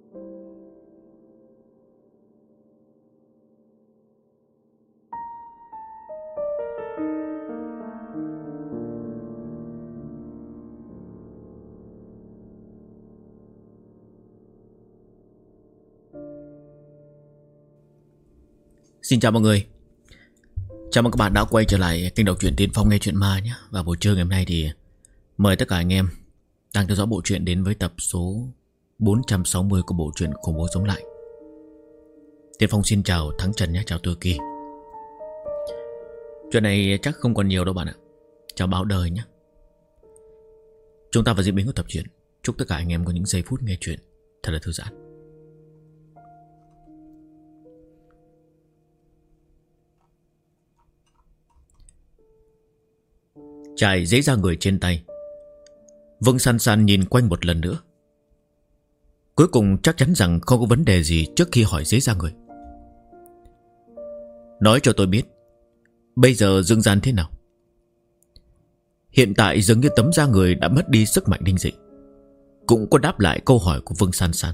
Xin chào mọi người. Chào mừng các bạn đã quay trở lại kênh đọc truyện Tiên Phong nghe truyện ma nhé. Và buổi trưa ngày hôm nay thì mời tất cả anh em đang theo dõi bộ truyện đến với tập số 460 của bộ truyện Khủng Bố Sống Lại. Tiên Phong xin chào Thắng Trần nhé, chào Tư Kỳ. Chuyện này chắc không còn nhiều đâu bạn ạ. Chào báo đời nhé. Chúng ta vào diễn biến của tập truyện. Chúc tất cả anh em có những giây phút nghe truyện thật là thư giãn. Trải giấy da người trên tay, Vương San San nhìn quanh một lần nữa. Cuối cùng chắc chắn rằng không có vấn đề gì trước khi hỏi giấy da người. Nói cho tôi biết, bây giờ dương gian thế nào? Hiện tại dường như tấm da người đã mất đi sức mạnh linh dị. Cũng có đáp lại câu hỏi của Vương San San.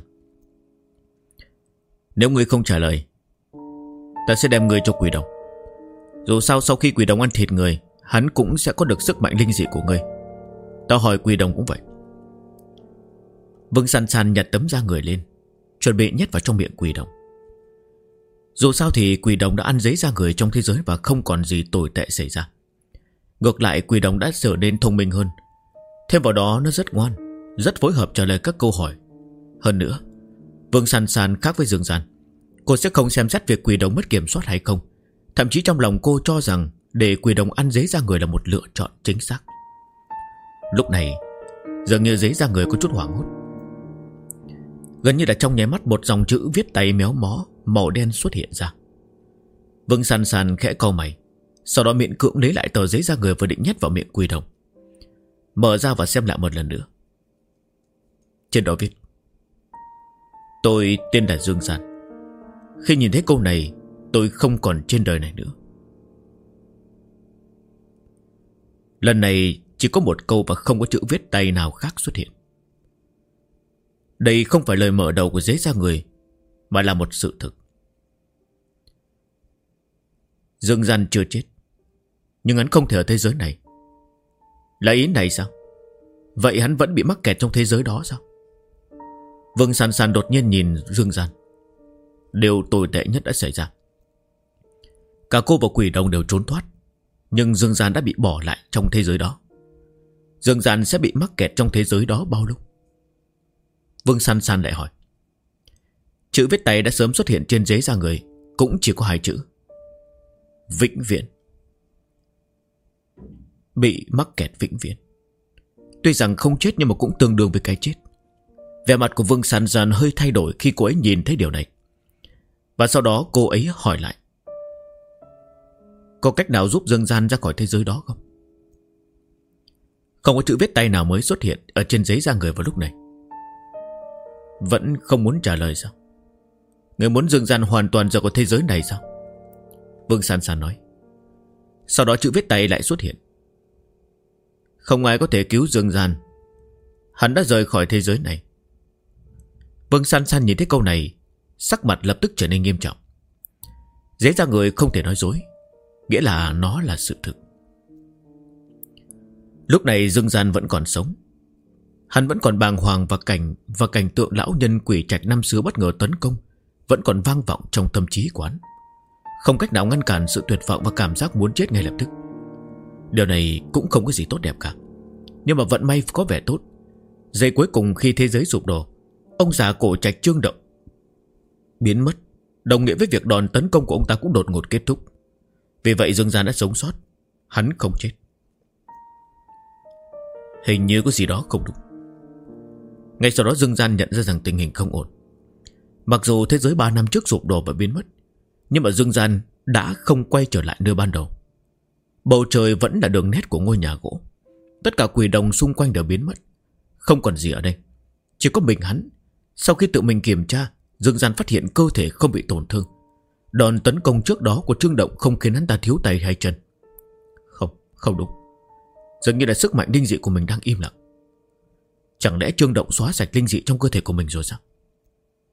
Nếu ngươi không trả lời, ta sẽ đem ngươi cho quỷ đồng. Dù sao sau khi quỷ đồng ăn thịt người, hắn cũng sẽ có được sức mạnh linh dị của ngươi. Tao hỏi quỷ đồng cũng vậy. Vương San San nhặt tấm da người lên, chuẩn bị nhét vào trong miệng quỷ đồng. Dù sao thì quỷ đồng đã ăn giấy da người trong thế giới và không còn gì tồi tệ xảy ra. Ngược lại quỷ đồng đã trở nên thông minh hơn. Thêm vào đó nó rất ngoan, rất phối hợp trả lời các câu hỏi. Hơn nữa, Vương San San khác với Dương Gian. Cô sẽ không xem xét việc quỷ đồng mất kiểm soát hay không. Thậm chí trong lòng cô cho rằng để quỷ đồng ăn giấy da người là một lựa chọn chính xác. Lúc này dường như giấy da người có chút hoảng hốt. Gần như là trong nháy mắt một dòng chữ viết tay méo mó màu đen xuất hiện ra. Vương San San khẽ cau mày, sau đó miễn cưỡng lấy lại tờ giấy da người vừa định nhét vào miệng quỷ đồng, mở ra và xem lại một lần nữa. Trên đó viết: tôi tên là Dương Gian. Khi nhìn thấy câu này, tôi không còn trên đời này nữa. Lần này chỉ có một câu và không có chữ viết tay nào khác xuất hiện. Đây không phải lời mở đầu của giấy da người, mà là một sự thực. Dương Gian chưa chết, nhưng hắn không thể ở thế giới này. Là ý này sao? Vậy hắn vẫn bị mắc kẹt trong thế giới đó sao? Vương San San đột nhiên nhìn Dương Gian. Điều tồi tệ nhất đã xảy ra. Cả cô và quỷ đồng đều trốn thoát, nhưng Dương Gian đã bị bỏ lại trong thế giới đó. Dương Gian sẽ bị mắc kẹt trong thế giới đó bao lâu? Vương San San lại hỏi. Chữ viết tay đã sớm xuất hiện trên giấy da người, cũng chỉ có hai chữ: vĩnh viễn. Bị mắc kẹt vĩnh viễn. Tuy rằng không chết nhưng mà cũng tương đương với cái chết. Vẻ mặt của Vương San San hơi thay đổi khi cô ấy nhìn thấy điều này. Và sau đó cô ấy hỏi lại: có cách nào giúp Dương Gian ra khỏi thế giới đó không? Không có chữ viết tay nào mới xuất hiện ở trên giấy da người vào lúc này. Vẫn không muốn trả lời sao? Người muốn Dương Gian hoàn toàn rời khỏi thế giới này sao? Vương San San nói. Sau đó chữ viết tay lại xuất hiện. Không ai có thể cứu Dương Gian. Hắn đã rời khỏi thế giới này. Vương San San nhìn thấy câu này, sắc mặt lập tức trở nên nghiêm trọng. Giấy da người không thể nói dối, nghĩa là nó là sự thực. Lúc này Dương Gian vẫn còn sống. Hắn vẫn còn bàng hoàng và cảnh tượng lão nhân quỷ trạch năm xưa bất ngờ tấn công vẫn còn vang vọng trong tâm trí của hắn. Không cách nào ngăn cản sự tuyệt vọng và cảm giác muốn chết ngay lập tức. Điều này cũng không có gì tốt đẹp cả. Nhưng mà vận may có vẻ tốt. Giây cuối cùng khi thế giới sụp đổ, ông già cổ trạch Trương Động biến mất, đồng nghĩa với việc đòn tấn công của ông ta cũng đột ngột kết thúc. Vì vậy Dương Gian đã sống sót. Hắn không chết. Hình như có gì đó không đúng. Ngay sau đó Dương Gian nhận ra rằng tình hình không ổn. Mặc dù thế giới 3 năm trước sụp đổ và biến mất, nhưng mà Dương Gian đã không quay trở lại nơi ban đầu. Bầu trời vẫn là đường nét của ngôi nhà gỗ. Tất cả quỷ đồng xung quanh đều biến mất. Không còn gì ở đây. Chỉ có mình hắn. Sau khi tự mình kiểm tra, Dương Gian phát hiện cơ thể không bị tổn thương. Đòn tấn công trước đó của Trương Động không khiến hắn ta thiếu tay hay chân. Không đúng. Dường như là sức mạnh linh dị của mình đang im lặng. Chẳng lẽ Trương Động xóa sạch linh dị trong cơ thể của mình rồi sao?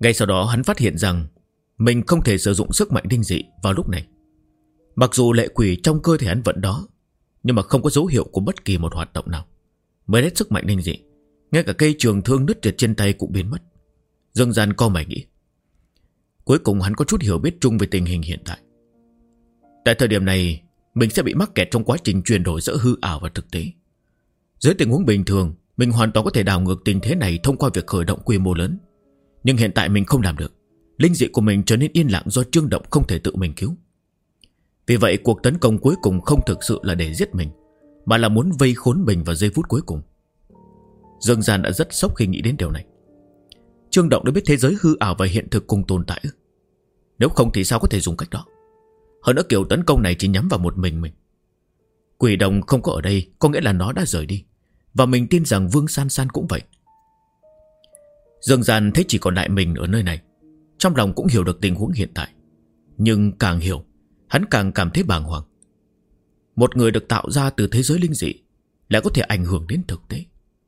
Ngay sau đó hắn phát hiện rằng mình không thể sử dụng sức mạnh linh dị vào lúc này. Mặc dù lệ quỷ trong cơ thể hắn vẫn đó, nhưng mà không có dấu hiệu của bất kỳ một hoạt động nào. Mới hết sức mạnh linh dị, ngay cả cây trường thương nứt trượt trên tay cũng biến mất. Dương Gian co mày nghĩ. Cuối cùng hắn có chút hiểu biết chung về tình hình hiện tại. Tại thời điểm này, mình sẽ bị mắc kẹt trong quá trình chuyển đổi giữa hư ảo và thực tế. Dưới tình huống bình thường, mình hoàn toàn có thể đảo ngược tình thế này thông qua việc khởi động quy mô lớn. Nhưng hiện tại mình không làm được. Linh dị của mình trở nên yên lặng do Trương Động không thể tự mình cứu. Vì vậy cuộc tấn công cuối cùng không thực sự là để giết mình, mà là muốn vây khốn mình vào giây phút cuối cùng. Dương Gian đã rất sốc khi nghĩ đến điều này. Trương Động đã biết thế giới hư ảo và hiện thực cùng tồn tại. Nếu không thì sao có thể dùng cách đó. Hơn nữa kiểu tấn công này chỉ nhắm vào một mình. Quỷ đồng không có ở đây, có nghĩa là nó đã rời đi. Và mình tin rằng Vương San San cũng vậy. Dương Gian thấy chỉ còn lại mình ở nơi này, trong lòng cũng hiểu được tình huống hiện tại. Nhưng càng hiểu, hắn càng cảm thấy bàng hoàng. Một người được tạo ra từ thế giới linh dị lại có thể ảnh hưởng đến thực tế.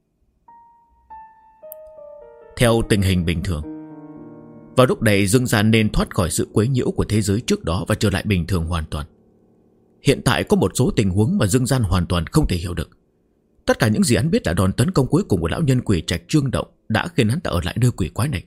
Theo tình hình bình thường, vào lúc này Dương Gian nên thoát khỏi sự quấy nhiễu của thế giới trước đó và trở lại bình thường hoàn toàn. Hiện tại có một số tình huống mà Dương Gian hoàn toàn không thể hiểu được. Tất cả những gì hắn biết là đòn tấn công cuối cùng của lão nhân quỷ trạch Trương Động đã khiến hắn ta ở lại nơi quỷ quái này.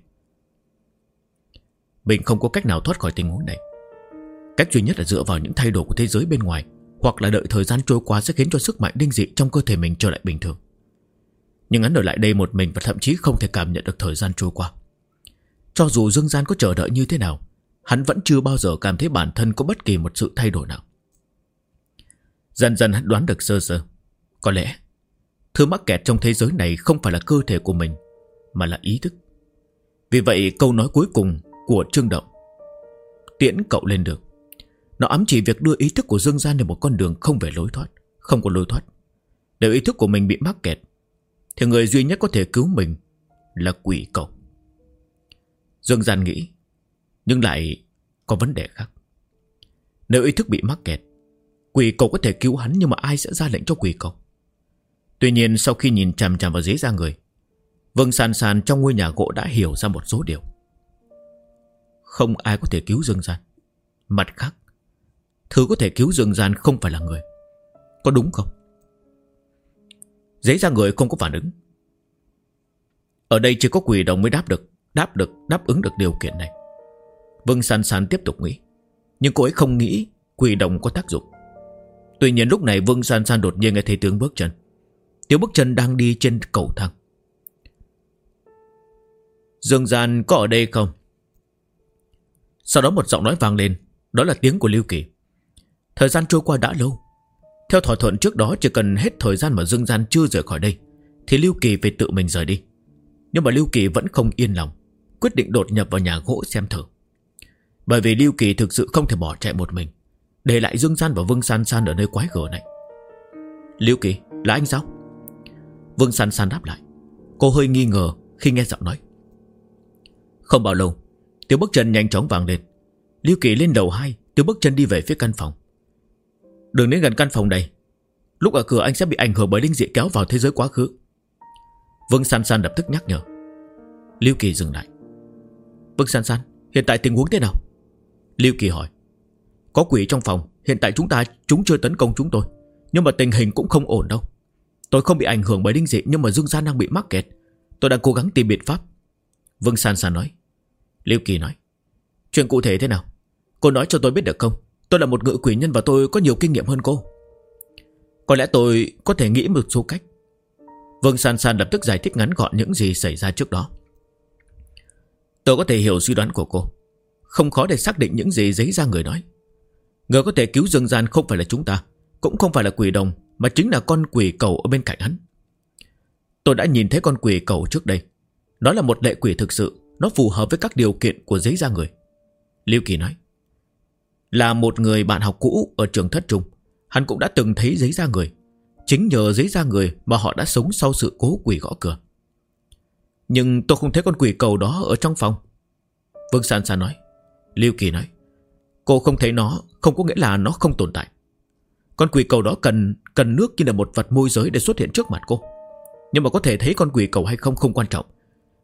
Mình không có cách nào thoát khỏi tình huống này. Cách duy nhất là dựa vào những thay đổi của thế giới bên ngoài, hoặc là đợi thời gian trôi qua sẽ khiến cho sức mạnh linh dị trong cơ thể mình trở lại bình thường. Nhưng hắn ở lại đây một mình và thậm chí không thể cảm nhận được thời gian trôi qua. Cho dù Dương Gian có chờ đợi như thế nào, hắn vẫn chưa bao giờ cảm thấy bản thân có bất kỳ một sự thay đổi nào. Dần dần hắn đoán được sơ sơ. Có lẽ thứ mắc kẹt trong thế giới này không phải là cơ thể của mình, mà là ý thức. Vì vậy câu nói cuối cùng của Trương Động, tiễn cậu lên đường, nó ám chỉ việc đưa ý thức của Dương Gian lên một con đường không về lối thoát, không có lối thoát. Nếu ý thức của mình bị mắc kẹt, thì người duy nhất có thể cứu mình là quỷ cậu. Dương Gian nghĩ, nhưng lại có vấn đề khác. Nếu ý thức bị mắc kẹt, quỷ cậu có thể cứu hắn, nhưng mà ai sẽ ra lệnh cho quỷ cậu? Tuy nhiên sau khi nhìn chằm chằm vào giấy da người, Vương San San trong ngôi nhà gỗ đã hiểu ra một số điều. Không ai có thể cứu Dương Gian. Mặt khác, thứ có thể cứu Dương Gian không phải là người. Có đúng không? Giấy da người không có phản ứng. Ở đây chỉ có quỷ đồng mới đáp ứng được điều kiện này. Vương San San tiếp tục nghĩ, nhưng cô ấy không nghĩ quỷ đồng có tác dụng. Tuy nhiên lúc này Vương San San đột nhiên nghe thấy tiếng bước chân. Tiếng bước chân đang đi trên cầu thang. Dương Gian có ở đây không? Sau đó một giọng nói vang lên. Đó là tiếng của Lưu Kỳ. Thời gian trôi qua đã lâu. Theo thỏa thuận trước đó, chỉ cần hết thời gian mà Dương Gian chưa rời khỏi đây thì Lưu Kỳ phải tự mình rời đi. Nhưng mà Lưu Kỳ vẫn không yên lòng, quyết định đột nhập vào nhà gỗ xem thử. Bởi vì Lưu Kỳ thực sự không thể bỏ chạy một mình, để lại Dương Gian và Vương San San ở nơi quái gở này. Lưu Kỳ, là anh sao? Vương San San đáp lại. Cô hơi nghi ngờ khi nghe giọng nói. Không bao lâu, tiếng bước chân nhanh chóng vang lên. Lưu Kỳ lên lầu 2, tiếng bước chân đi về phía căn phòng. Đừng đến gần căn phòng này. Lúc ở cửa anh sẽ bị ảnh hưởng bởi linh dị kéo vào thế giới quá khứ. Vương San San lập tức nhắc nhở. Lưu Kỳ dừng lại. Vương San San, hiện tại tình huống thế nào? Lưu Kỳ hỏi. Có quỷ trong phòng. Hiện tại chúng chưa tấn công chúng tôi, nhưng mà tình hình cũng không ổn đâu. Tôi không bị ảnh hưởng bởi linh dị, nhưng mà Dương Gian đang bị mắc kẹt. Tôi đang cố gắng tìm biện pháp. Vương San San nói. Lưu Kỳ nói. Chuyện cụ thể thế nào? Cô nói cho tôi biết được không? Tôi là một ngự quỷ nhân và tôi có nhiều kinh nghiệm hơn cô. Có lẽ tôi có thể nghĩ một số cách. Vương San San lập tức giải thích ngắn gọn những gì xảy ra trước đó. Tôi có thể hiểu suy đoán của cô. Không khó để xác định những gì giấy da người nói. Người có thể cứu Dương Gian không phải là chúng ta, cũng không phải là quỷ đồng, mà chính là con quỷ cầu ở bên cạnh hắn. Tôi đã nhìn thấy con quỷ cầu trước đây. Nó là một lệ quỷ thực sự. Nó phù hợp với các điều kiện của giấy da người. Lưu Kỳ nói. Là một người bạn học cũ ở trường thất trung, hắn cũng đã từng thấy giấy da người. Chính nhờ giấy da người mà họ đã sống sau sự cố quỷ gõ cửa. Nhưng tôi không thấy con quỷ cầu đó ở trong phòng. Vương San San nói. Lưu Kỳ nói. Cô không thấy nó không có nghĩa là nó không tồn tại. Con quỷ cầu đó cần nước như là một vật môi giới để xuất hiện trước mặt cô. Nhưng mà có thể thấy con quỷ cầu hay không không quan trọng.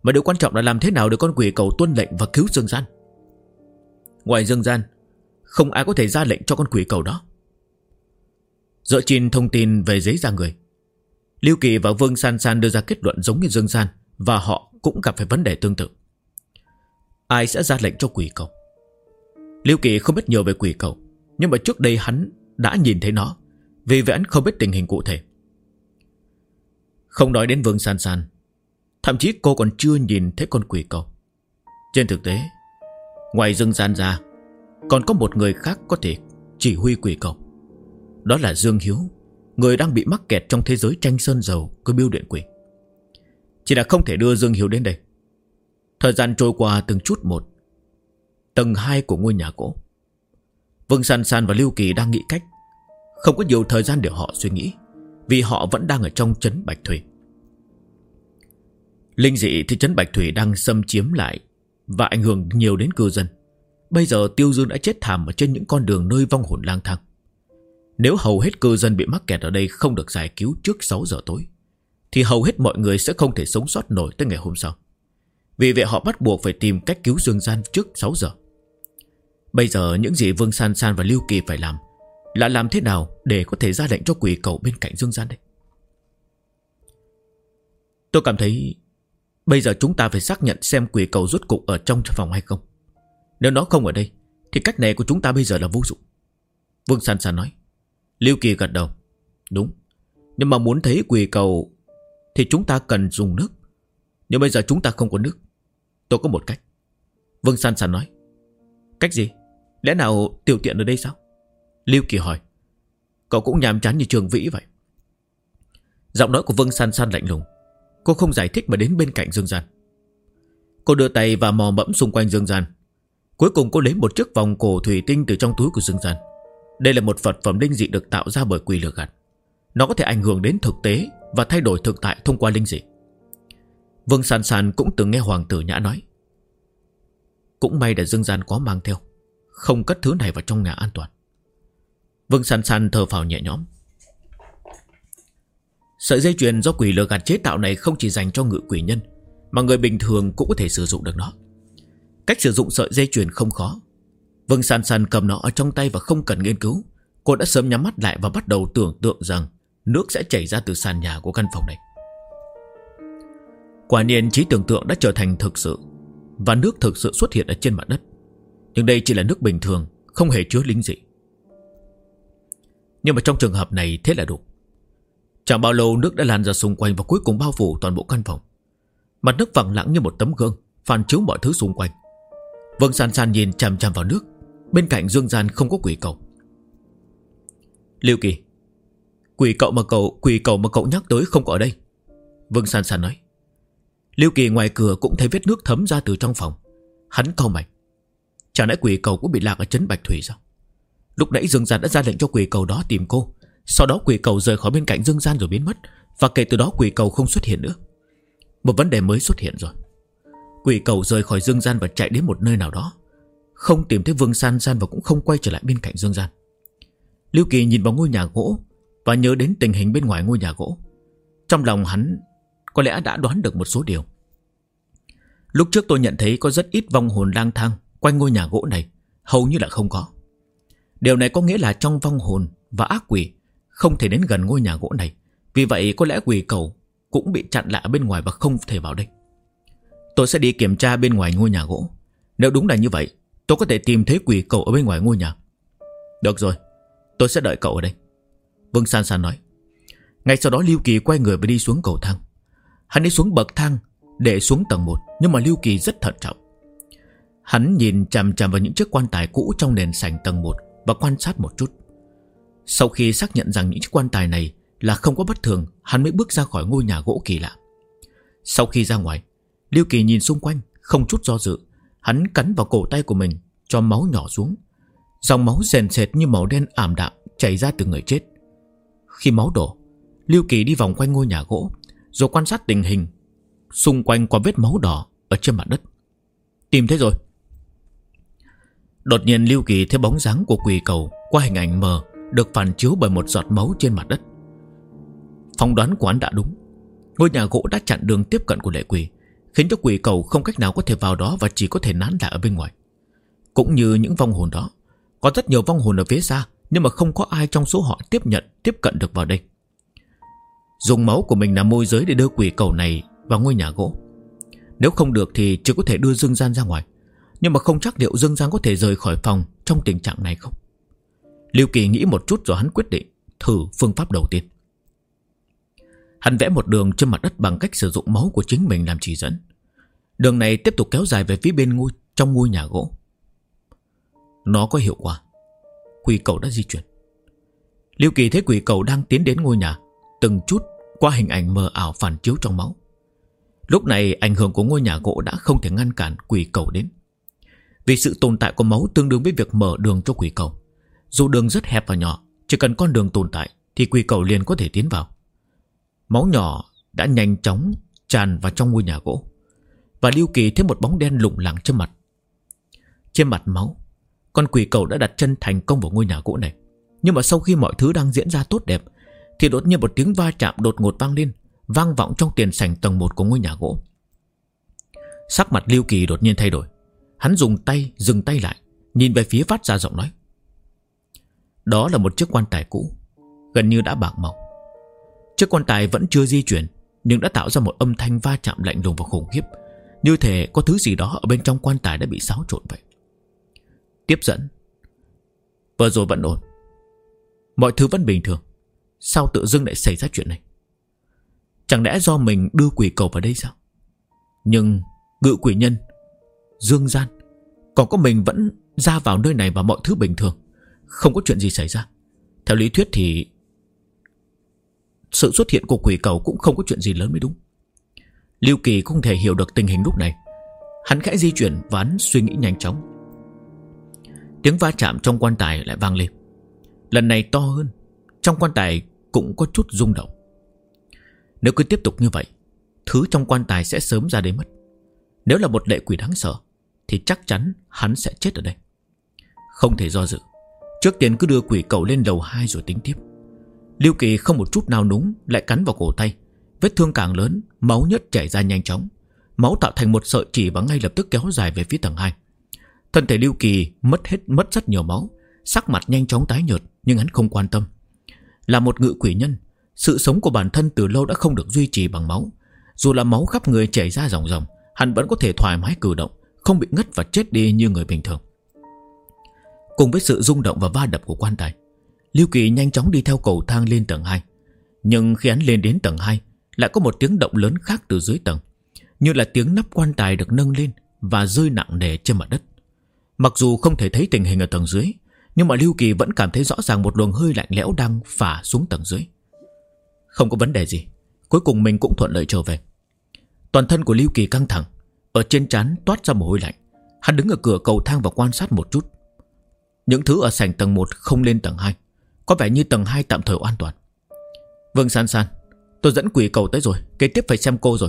Mà điều quan trọng là làm thế nào để con quỷ cầu tuân lệnh và cứu Dương Gian. Ngoài Dương Gian, không ai có thể ra lệnh cho con quỷ cầu đó. Dựa trên thông tin về giấy ra người, Lưu Kỳ và Vương San San đưa ra kết luận giống như Dương Gian, và họ cũng gặp phải vấn đề tương tự. Ai sẽ ra lệnh cho quỷ cầu? Lưu Kỳ không biết nhiều về quỷ cầu, nhưng mà trước đây hắn đã nhìn thấy nó, vì vậy hắn không biết tình hình cụ thể. Không nói đến Vương San San, thậm chí cô còn chưa nhìn thấy con quỷ cầu. Trên thực tế, ngoài Dương Gian ra, còn có một người khác có thể chỉ huy quỷ cầu. Đó là Dương Hiếu, người đang bị mắc kẹt trong thế giới tranh sơn dầu của Bưu Điện Quỷ. Chỉ là không thể đưa Dương Hiếu đến đây. Thời gian trôi qua từng chút một. Tầng 2 của ngôi nhà gỗ, Vương San San và Lưu Kỳ đang nghĩ cách. Không có nhiều thời gian để họ suy nghĩ, vì họ vẫn đang ở trong trấn Bạch Thủy. Linh dị thì trấn Bạch Thủy đang xâm chiếm lại và ảnh hưởng nhiều đến cư dân. Bây giờ Tiêu Dương đã chết thảm ở trên những con đường nơi vong hồn lang thang. Nếu hầu hết cư dân bị mắc kẹt ở đây không được giải cứu trước 6 giờ tối, thì hầu hết mọi người sẽ không thể sống sót nổi tới ngày hôm sau. Vì vậy họ bắt buộc phải tìm cách cứu Dương Gian trước 6 giờ. Bây giờ những gì Vương San San và Lưu Kỳ phải làm là làm thế nào để có thể ra lệnh cho quỷ cầu bên cạnh Dương Gian đây. Tôi cảm thấy bây giờ chúng ta phải xác nhận xem quỷ cầu rốt cục ở trong phòng hay không. Nếu nó không ở đây thì cách này của chúng ta bây giờ là vô dụng. Vương San San nói. Lưu Kỳ gật đầu. Đúng, nhưng mà muốn thấy quỷ cầu thì chúng ta cần dùng nước. Nhưng bây giờ chúng ta không có nước. Tôi có một cách. Vương San San nói. Cách gì? Lẽ nào tiểu tiện ở đây sao? Lưu Kỳ hỏi. Cậu cũng nhàm chán như Trường Vĩ vậy. Giọng nói của Vương San San lạnh lùng. Cô không giải thích mà đến bên cạnh Dương Gian. Cô đưa tay và mò mẫm xung quanh Dương Gian. Cuối cùng cô lấy một chiếc vòng cổ thủy tinh từ trong túi của Dương Gian. Đây là một vật phẩm linh dị được tạo ra bởi quỷ lừa gạt. Nó có thể ảnh hưởng đến thực tế và thay đổi thực tại thông qua linh dị. Vương San San cũng từng nghe Hoàng tử Nhã nói. Cũng may là Dương Gian có mang theo, không cất thứ này vào trong nhà an toàn. Vương San San thở phào nhẹ nhõm. Sợi dây chuyền do quỷ lừa gạt chế tạo này không chỉ dành cho ngự quỷ nhân, mà người bình thường cũng có thể sử dụng được nó. Cách sử dụng sợi dây chuyền không khó. Vương San San cầm nó ở trong tay và không cần nghiên cứu. Cô đã sớm nhắm mắt lại và bắt đầu tưởng tượng rằng nước sẽ chảy ra từ sàn nhà của căn phòng này. Quả nhiên trí tưởng tượng đã trở thành thực sự, và nước thực sự xuất hiện ở trên mặt đất. Nhưng đây chỉ là nước bình thường, không hề chứa linh dị. Nhưng mà trong trường hợp này thế là đủ. Chẳng bao lâu nước đã lan ra xung quanh và cuối cùng bao phủ toàn bộ căn phòng. Mặt nước phẳng lặng như một tấm gương, phản chiếu mọi thứ xung quanh. Vương San San nhìn chằm chằm vào nước. Bên cạnh Dương Gian không có quỷ cầu. Lưu Kỳ, quỷ cầu mà cậu nhắc tới không có ở đây. Vương San San nói. Lưu Kỳ ngoài cửa cũng thấy vết nước thấm ra từ trong phòng. Hắn cau mày. Chẳng lẽ quỷ cầu cũng bị lạc ở trấn Bạch Thủy sao? Lúc nãy Dương Gian đã ra lệnh cho quỷ cầu đó tìm cô. Sau đó quỷ cầu rời khỏi bên cạnh Dương Gian rồi biến mất. Và kể từ đó quỷ cầu không xuất hiện nữa. Một vấn đề mới xuất hiện rồi. Quỷ cầu rời khỏi Dương Gian và chạy đến một nơi nào đó, không tìm thấy Vương San San và cũng không quay trở lại bên cạnh Dương Gian. Lưu Kỳ nhìn vào ngôi nhà gỗ và nhớ đến tình hình bên ngoài ngôi nhà gỗ. Trong lòng hắn có lẽ đã đoán được một số điều. Lúc trước tôi nhận thấy có rất ít vong hồn lang thang quanh ngôi nhà gỗ này, hầu như là không có. Điều này có nghĩa là trong vong hồn và ác quỷ không thể đến gần ngôi nhà gỗ này. Vì vậy có lẽ quỷ cầu cũng bị chặn lại ở bên ngoài và không thể vào đây. Tôi sẽ đi kiểm tra bên ngoài ngôi nhà gỗ. Nếu đúng là như vậy, tôi có thể tìm thấy quỷ cầu ở bên ngoài ngôi nhà. Được rồi, tôi sẽ đợi cậu ở đây, Vương San San nói. Ngay sau đó Lưu Kỳ quay người và đi xuống cầu thang. Hắn đi xuống bậc thang để xuống tầng 1, nhưng mà Lưu Kỳ rất thận trọng. Hắn nhìn chằm chằm vào những chiếc quan tài cũ trong nền sảnh tầng 1 và quan sát một chút. Sau khi xác nhận rằng những chiếc quan tài này là không có bất thường, hắn mới bước ra khỏi ngôi nhà gỗ kỳ lạ. Sau khi ra ngoài, Lưu Kỳ nhìn xung quanh, không chút do dự, hắn cắn vào cổ tay của mình, cho máu nhỏ xuống. Dòng máu sền sệt như màu đen ảm đạm chảy ra từ người chết. Khi máu đổ, Lưu Kỳ đi vòng quanh ngôi nhà gỗ, rồi quan sát tình hình xung quanh qua vết máu đỏ ở trên mặt đất. Tìm thấy rồi. Đột nhiên Lưu Kỳ thấy bóng dáng của quỷ cầu qua hình ảnh mờ được phản chiếu bởi một giọt máu trên mặt đất. Phỏng đoán của hắn đã đúng. Ngôi nhà gỗ đã chặn đường tiếp cận của lệ quỷ, khiến cho quỷ cầu không cách nào có thể vào đó và chỉ có thể nán lại ở bên ngoài. Cũng như những vong hồn đó, có rất nhiều vong hồn ở phía xa, nhưng mà không có ai trong số họ tiếp cận được vào đây. Dùng máu của mình làm môi giới để đưa quỷ cầu này vào ngôi nhà gỗ. Nếu không được thì chỉ có thể đưa Dương Gian ra ngoài, nhưng mà không chắc liệu Dương Gian có thể rời khỏi phòng trong tình trạng này không. Lưu Kỳ nghĩ một chút rồi hắn quyết định thử phương pháp đầu tiên. Hắn vẽ một đường trên mặt đất bằng cách sử dụng máu của chính mình làm chỉ dẫn. Đường này tiếp tục kéo dài về phía bên trong ngôi nhà gỗ. Nó có hiệu quả. Quỷ cầu đã di chuyển. Lưu Kỳ thấy quỷ cầu đang tiến đến ngôi nhà, từng chút qua hình ảnh mờ ảo phản chiếu trong máu. Lúc này ảnh hưởng của ngôi nhà gỗ đã không thể ngăn cản quỷ cầu đến. Vì sự tồn tại của máu tương đương với việc mở đường cho quỷ cầu. Dù đường rất hẹp và nhỏ, chỉ cần con đường tồn tại thì quỷ cầu liền có thể tiến vào. Máu nhỏ đã nhanh chóng tràn vào trong ngôi nhà gỗ, và Lưu Kỳ thấy một bóng đen lủng lẳng trên mặt. Trên mặt máu, con quỷ cầu đã đặt chân thành công vào ngôi nhà gỗ này. Nhưng mà sau khi mọi thứ đang diễn ra tốt đẹp thì đột nhiên một tiếng va chạm đột ngột vang lên, vang vọng trong tiền sảnh tầng 1 của ngôi nhà gỗ. Sắc mặt Lưu Kỳ đột nhiên thay đổi. Hắn dừng tay lại, nhìn về phía phát ra giọng nói. Đó là một chiếc quan tài cũ, gần như đã bạc màu. Chiếc quan tài vẫn chưa di chuyển, nhưng đã tạo ra một âm thanh va chạm lạnh lùng và khủng khiếp, như thể có thứ gì đó ở bên trong quan tài đã bị xáo trộn vậy. Tiếp dẫn. Vừa rồi vẫn ổn, mọi thứ vẫn bình thường. Sao tự dưng lại xảy ra chuyện này? Chẳng lẽ do mình đưa quỷ cầu vào đây sao? Nhưng ngự quỷ nhân, Dương Gian, còn có mình vẫn ra vào nơi này và mọi thứ bình thường, không có chuyện gì xảy ra. Theo lý thuyết thì sự xuất hiện của quỷ cầu cũng không có chuyện gì lớn mới đúng. Lưu Kỳ không thể hiểu được tình hình lúc này. Hắn khẽ di chuyển và hắn suy nghĩ nhanh chóng. Tiếng va chạm trong quan tài lại vang lên. Lần này to hơn. Trong quan tài cũng có chút rung động. Nếu cứ tiếp tục như vậy, thứ trong quan tài sẽ sớm ra đấy mất. Nếu là một lệ quỷ đáng sợ thì chắc chắn hắn sẽ chết ở đây. Không thể do dự, trước tiên cứ đưa quỷ cầu lên lầu 2 rồi tính tiếp. Lưu Kỳ không một chút nào núng, lại cắn vào cổ tay. Vết thương càng lớn, máu nhất chảy ra nhanh chóng. Máu tạo thành một sợi chỉ và ngay lập tức kéo dài về phía tầng 2. Thân thể Lưu Kỳ mất rất nhiều máu, sắc mặt nhanh chóng tái nhợt, nhưng hắn không quan tâm. Là một ngự quỷ nhân, sự sống của bản thân từ lâu đã không được duy trì bằng máu. Dù là máu khắp người chảy ra ròng ròng, hắn vẫn có thể thoải mái cử động, không bị ngất và chết đi như người bình thường. Cùng với sự rung động và va đập của quan tài, Lưu Kỳ nhanh chóng đi theo cầu thang lên tầng 2. Nhưng khi hắn lên đến tầng 2, lại có một tiếng động lớn khác từ dưới tầng, như là tiếng nắp quan tài được nâng lên và rơi nặng nề trên mặt đất. Mặc dù không thể thấy tình hình ở tầng dưới, nhưng mà Lưu Kỳ vẫn cảm thấy rõ ràng một luồng hơi lạnh lẽo đang phả xuống tầng dưới. Không có vấn đề gì, cuối cùng mình cũng thuận lợi trở về. Toàn thân của Lưu Kỳ căng thẳng, ở trên trán toát ra mồ hôi lạnh. Hắn đứng ở cửa cầu thang và quan sát một chút. Những thứ ở sảnh tầng 1 không lên tầng 2, có vẻ như tầng 2 tạm thời an toàn. Vâng San San, tôi dẫn quỷ cầu tới rồi, kế tiếp phải xem cô rồi.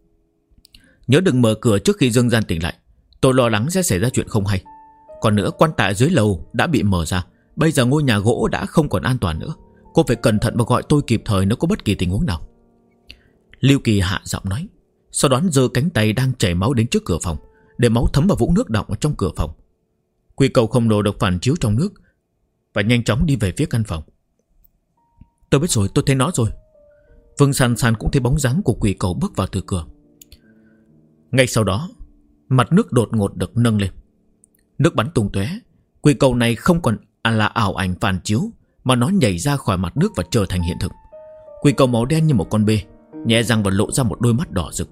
Nhớ đừng mở cửa trước khi Dương Gian tỉnh lại, tôi lo lắng sẽ xảy ra chuyện không hay. Còn nữa, quan tài dưới lầu đã bị mở ra, bây giờ ngôi nhà gỗ đã không còn an toàn nữa. Cô phải cẩn thận và gọi tôi kịp thời nếu có bất kỳ tình huống nào. Lưu Kỳ hạ giọng nói, sau đó giơ cánh tay đang chảy máu đến trước cửa phòng, để máu thấm vào vũng nước đọng ở trong cửa phòng. Quỷ cầu khổng lồ được phản chiếu trong nước và nhanh chóng đi về phía căn phòng. Tôi biết rồi, tôi thấy nó rồi. Vương San San cũng thấy bóng dáng của quỷ cầu bước vào từ cửa. Ngay sau đó, mặt nước đột ngột được nâng lên, nước bắn tung tóe. Quỷ cầu này không còn là ảo ảnh phản chiếu, mà nó nhảy ra khỏi mặt nước và trở thành hiện thực. Quỷ cầu màu đen như một con bê, nhẹ răng và lộ ra một đôi mắt đỏ rực.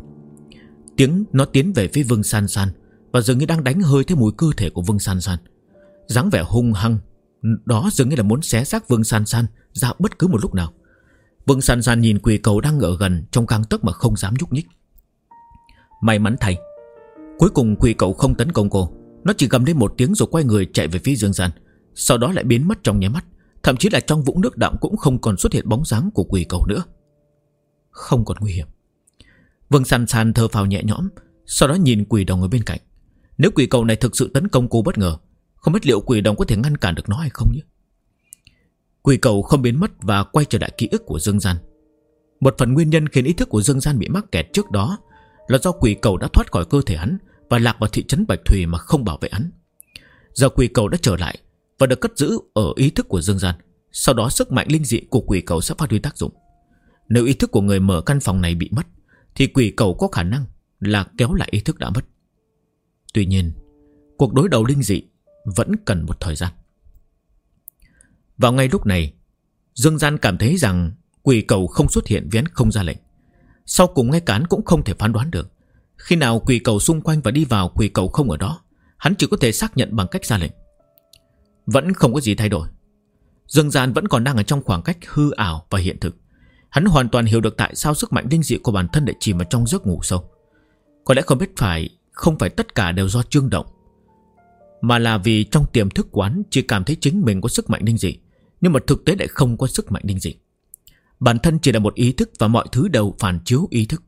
Nó tiến về phía Vương San San và dường như đang đánh hơi theo mùi cơ thể của Vương San San. Dáng vẻ hung hăng đó dường như là muốn xé xác Vương San San ra bất cứ một lúc nào. Vương San San nhìn quỷ cầu đang ở gần trong gang tấc mà không dám nhúc nhích. May mắn thay, cuối cùng quỷ cầu không tấn công cô. Nó chỉ gầm lên một tiếng rồi quay người chạy về phía Dương Gian, sau đó lại biến mất trong nháy mắt. Thậm chí là trong vũng nước đọng cũng không còn xuất hiện bóng dáng của quỷ cầu nữa. Không còn nguy hiểm. Vương San San thở phào nhẹ nhõm, sau đó nhìn quỷ đồng ở bên cạnh. Nếu quỷ cầu này thực sự tấn công cô bất ngờ, không biết liệu quỷ đồng có thể ngăn cản được nó hay không nhé. Quỷ cầu không biến mất và quay trở lại ký ức của Dương Gian. Một phần nguyên nhân khiến ý thức của Dương Gian bị mắc kẹt trước đó là do quỷ cầu đã thoát khỏi cơ thể hắn và lạc vào thị trấn Bạch Thủy mà không bảo vệ hắn. Giờ quỷ cầu đã trở lại và được cất giữ ở ý thức của Dương Gian. Sau đó sức mạnh linh dị của quỷ cầu sẽ phát huy tác dụng. Nếu ý thức của người mở căn phòng này bị mất thì quỷ cầu có khả năng là kéo lại ý thức đã mất. Tuy nhiên, cuộc đối đầu linh dị vẫn cần một thời gian. Vào ngay lúc này, Dương Gian cảm thấy rằng quỷ cầu không xuất hiện vì hắn không ra lệnh. Sau cùng ngay cả hắn cũng không thể phán đoán được. Khi nào quỷ cầu xung quanh và đi vào quỷ cầu không ở đó, hắn chỉ có thể xác nhận bằng cách ra lệnh. Vẫn không có gì thay đổi. Dương Gian vẫn còn đang ở trong khoảng cách hư ảo và hiện thực. Hắn hoàn toàn hiểu được tại sao sức mạnh linh dị của bản thân lại chìm vào trong giấc ngủ sâu. Có lẽ không phải tất cả đều do Trương Động, mà là vì trong tiềm thức quán chỉ cảm thấy chính mình có sức mạnh linh dị, nhưng mà thực tế lại không có sức mạnh linh dị. Bản thân chỉ là một ý thức và mọi thứ đều phản chiếu ý thức.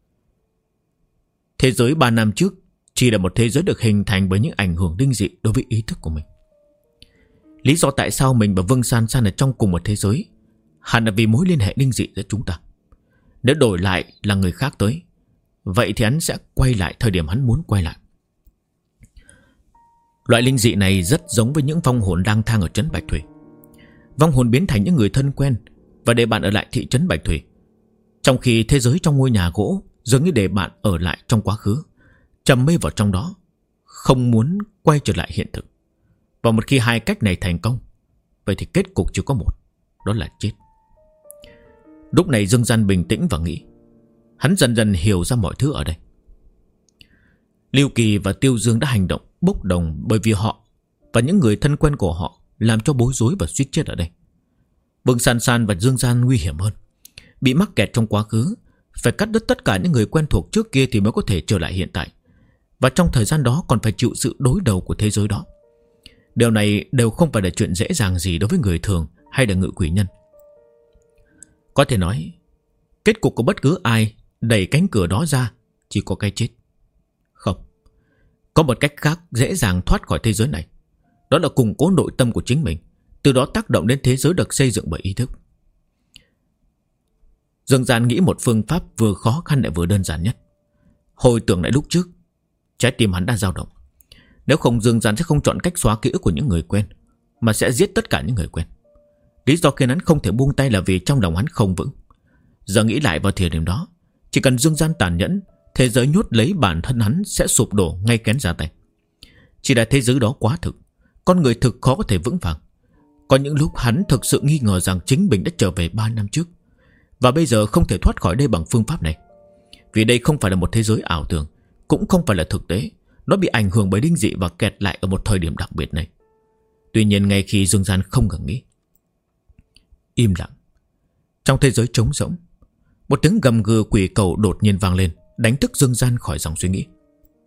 Thế giới 3 năm trước chỉ là một thế giới được hình thành bởi những ảnh hưởng linh dị đối với ý thức của mình. Lý do tại sao mình và Vương San San ở trong cùng một thế giới hẳn là vì mối liên hệ linh dị giữa chúng ta. Nếu đổi lại là người khác tới, vậy thì hắn sẽ quay lại thời điểm hắn muốn quay lại. Loại linh dị này rất giống với những vong hồn lang thang ở trấn Bạch Thủy. Vong hồn biến thành những người thân quen và để bạn ở lại thị trấn Bạch Thủy, trong khi thế giới trong ngôi nhà gỗ dường như để bạn ở lại trong quá khứ, trầm mê vào trong đó, không muốn quay trở lại hiện thực. Và một khi hai cách này thành công, vậy thì kết cục chỉ có một, đó là chết. Lúc này Dương Gian bình tĩnh và nghĩ. Hắn dần dần hiểu ra mọi thứ ở đây. Lưu Kỳ và Tiêu Dương đã hành động bốc đồng bởi vì họ và những người thân quen của họ làm cho bối rối và suýt chết ở đây. Vương San San và Dương Gian nguy hiểm hơn, bị mắc kẹt trong quá khứ, phải cắt đứt tất cả những người quen thuộc trước kia thì mới có thể trở lại hiện tại. Và trong thời gian đó còn phải chịu sự đối đầu của thế giới đó. Điều này đều không phải là chuyện dễ dàng gì đối với người thường hay là ngự quỷ nhân. Có thể nói, kết cục của bất cứ ai đẩy cánh cửa đó ra chỉ có cái chết. Không, có một cách khác dễ dàng thoát khỏi thế giới này. Đó là củng cố nội tâm của chính mình, từ đó tác động đến thế giới được xây dựng bởi ý thức. Dương Gian nghĩ một phương pháp vừa khó khăn lại vừa đơn giản nhất. Hồi tưởng lại lúc trước, trái tim hắn đã dao động. Nếu không, Dương Gian sẽ không chọn cách xóa ký ức của những người quen, mà sẽ giết tất cả những người quen. Lý do khiến hắn không thể buông tay là vì trong lòng hắn không vững. Giờ nghĩ lại vào thời điểm đó, chỉ cần Dương Gian tàn nhẫn, thế giới nhốt lấy bản thân hắn sẽ sụp đổ ngay kén ra tay. Chỉ là thế giới đó quá thực, con người thực khó có thể vững vàng. Có những lúc hắn thực sự nghi ngờ rằng chính mình đã trở về 3 năm trước, và bây giờ không thể thoát khỏi đây bằng phương pháp này. Vì đây không phải là một thế giới ảo tưởng, cũng không phải là thực tế. Nó bị ảnh hưởng bởi linh dị và kẹt lại ở một thời điểm đặc biệt này. Tuy nhiên ngay khi Dương Gian không ngừng nghĩ, im lặng, trong thế giới trống rỗng, một tiếng gầm gừ quỷ cầu đột nhiên vang lên, đánh thức Dương Gian khỏi dòng suy nghĩ.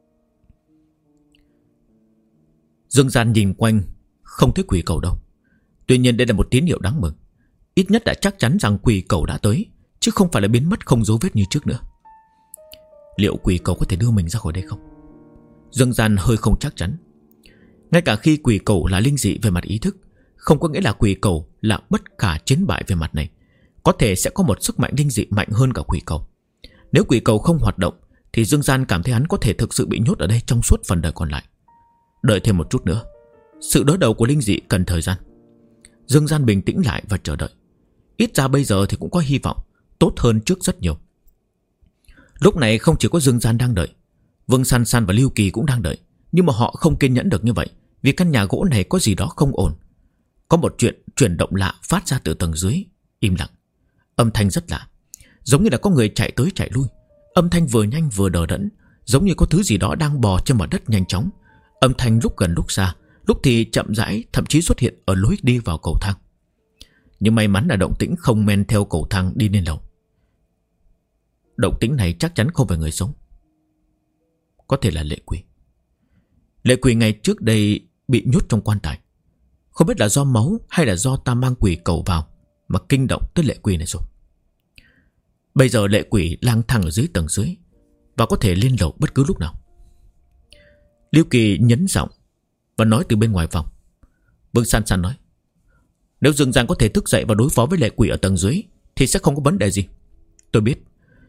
Dương Gian nhìn quanh, không thấy quỷ cầu đâu. Tuy nhiên đây là một tín hiệu đáng mừng. Ít nhất đã chắc chắn rằng quỷ cầu đã tới, chứ không phải là biến mất không dấu vết như trước nữa. Liệu quỷ cầu có thể đưa mình ra khỏi đây không? Dương Gian hơi không chắc chắn. Ngay cả khi quỷ cầu là linh dị về mặt ý thức, không có nghĩa là quỷ cầu là bất khả chiến bại về mặt này. Có thể sẽ có một sức mạnh linh dị mạnh hơn cả quỷ cầu. Nếu quỷ cầu không hoạt động thì Dương Gian cảm thấy hắn có thể thực sự bị nhốt ở đây trong suốt phần đời còn lại. Đợi thêm một chút nữa. Sự đối đầu của linh dị cần thời gian. Dương Gian bình tĩnh lại và chờ đợi. Ít ra bây giờ thì cũng có hy vọng, tốt hơn trước rất nhiều. Lúc này không chỉ có Dương Gian đang đợi, Vương San San và Lưu Kỳ cũng đang đợi. Nhưng mà họ không kiên nhẫn được như vậy, vì căn nhà gỗ này có gì đó không ổn. Có một chuyện chuyển động lạ phát ra từ tầng dưới. Im lặng. Âm thanh rất lạ, giống như là có người chạy tới chạy lui. Âm thanh vừa nhanh vừa đờ đẫn, giống như có thứ gì đó đang bò trên mặt đất nhanh chóng. Âm thanh lúc gần lúc xa, lúc thì chậm rãi, thậm chí xuất hiện ở lối đi vào cầu thang. Nhưng may mắn là động tĩnh không men theo cầu thang đi lên lầu. Động tĩnh này chắc chắn không phải người sống. Có thể là Lệ Quỷ. Lệ Quỷ ngày trước đây bị nhốt trong quan tài. Không biết là do máu hay là do ta mang quỷ cầu vào mà kinh động tới Lệ Quỷ này rồi. Bây giờ Lệ Quỷ lang thang ở dưới tầng dưới và có thể lên lầu bất cứ lúc nào. Lưu Kỳ nhấn giọng và nói từ bên ngoài phòng. Vương San San nói, nếu Dương Gian có thể thức dậy và đối phó với Lệ Quỷ ở tầng dưới thì sẽ không có vấn đề gì. Tôi biết,